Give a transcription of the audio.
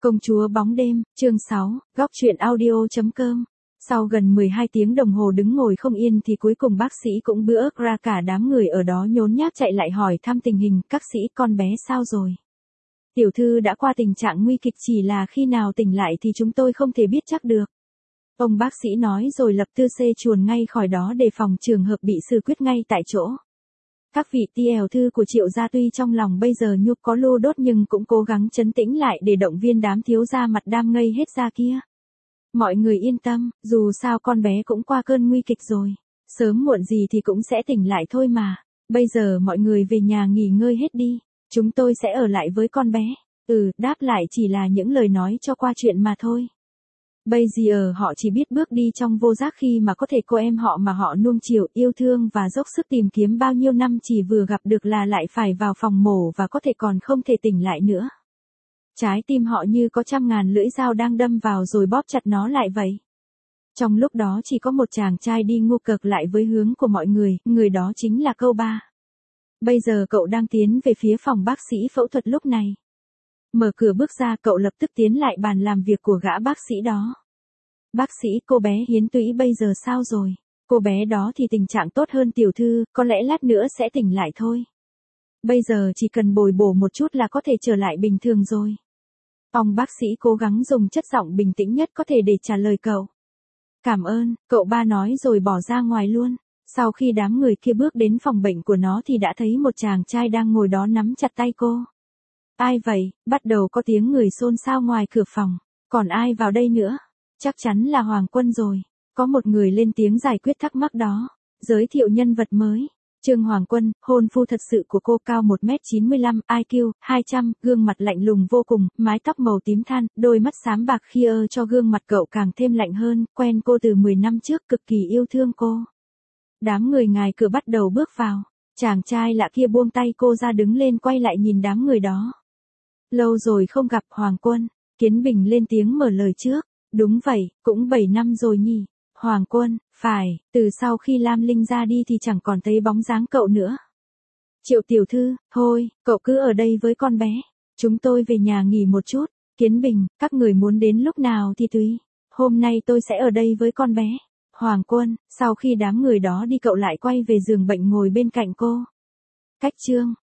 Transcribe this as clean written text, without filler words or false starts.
Công chúa bóng đêm, chương 6, góc truyện audio.com. Sau gần 12 tiếng đồng hồ đứng ngồi không yên thì cuối cùng bác sĩ cũng bữa ức ra, cả đám người ở đó nhốn nhác chạy lại hỏi thăm tình hình. Các sĩ, con bé sao rồi? Tiểu thư đã qua tình trạng nguy kịch, chỉ là khi nào tỉnh lại thì chúng tôi không thể biết chắc được. Ông bác sĩ nói rồi lập tư xê chuồn ngay khỏi đó để phòng trường hợp bị xử quyết ngay tại chỗ. Các vị tiểu thư của Triệu gia tuy trong lòng bây giờ nhục có lô đốt nhưng cũng cố gắng trấn tĩnh lại để động viên đám thiếu gia mặt đam ngây hết ra kia. Mọi người yên tâm, dù sao con bé cũng qua cơn nguy kịch rồi. Sớm muộn gì thì cũng sẽ tỉnh lại thôi mà. Bây giờ mọi người về nhà nghỉ ngơi hết đi. Chúng tôi sẽ ở lại với con bé. Đáp lại chỉ là những lời nói cho qua chuyện mà thôi. Bây giờ họ chỉ biết bước đi trong vô giác khi mà có thể cô em họ mà họ nuông chiều, yêu thương và dốc sức tìm kiếm bao nhiêu năm chỉ vừa gặp được là lại phải vào phòng mổ và có thể còn không thể tỉnh lại nữa. Trái tim họ như có trăm ngàn lưỡi dao đang đâm vào rồi bóp chặt nó lại vậy. Trong lúc đó chỉ có một chàng trai đi ngu cực lại với hướng của mọi người, người đó chính là Câu Ba. Bây giờ cậu đang tiến về phía phòng bác sĩ phẫu thuật lúc này. Mở cửa bước ra, cậu lập tức tiến lại bàn làm việc của gã bác sĩ đó. Bác sĩ, cô bé Hiến Túy bây giờ sao rồi? Cô bé đó thì tình trạng tốt hơn tiểu thư, có lẽ lát nữa sẽ tỉnh lại thôi. Bây giờ chỉ cần bồi bổ một chút là có thể trở lại bình thường rồi. Ông bác sĩ cố gắng dùng chất giọng bình tĩnh nhất có thể để trả lời cậu. Cảm ơn, cậu Ba nói rồi bỏ ra ngoài luôn. Sau khi đám người kia bước đến phòng bệnh của nó thì đã thấy một chàng trai đang ngồi đó nắm chặt tay cô. Ai vậy? Bắt đầu có tiếng người xôn xao ngoài cửa phòng. Còn ai vào đây nữa? Chắc chắn là Hoàng Quân rồi. Có một người lên tiếng giải quyết thắc mắc đó. Giới thiệu nhân vật mới. Trương Hoàng Quân, hôn phu thật sự của cô, cao 1m95, IQ 200, gương mặt lạnh lùng vô cùng, mái tóc màu tím than, đôi mắt xám bạc khi cho gương mặt cậu càng thêm lạnh hơn, quen cô từ 10 năm trước, cực kỳ yêu thương cô. Đám người ngoài cửa bắt đầu bước vào. Chàng trai lạ kia buông tay cô ra, đứng lên quay lại nhìn đám người đó. Lâu rồi không gặp Hoàng Quân. Kiến Bình lên tiếng mở lời trước. Đúng vậy, cũng 7 năm rồi nhỉ. Hoàng Quân, phải, từ sau khi Lam Linh ra đi thì chẳng còn thấy bóng dáng cậu nữa. Triệu tiểu thư, thôi, cậu cứ ở đây với con bé. Chúng tôi về nhà nghỉ một chút. Kiến Bình, các người muốn đến lúc nào thì tùy. Hôm nay tôi sẽ ở đây với con bé. Hoàng Quân, sau khi đám người đó đi cậu lại quay về giường bệnh ngồi bên cạnh cô. Cách chương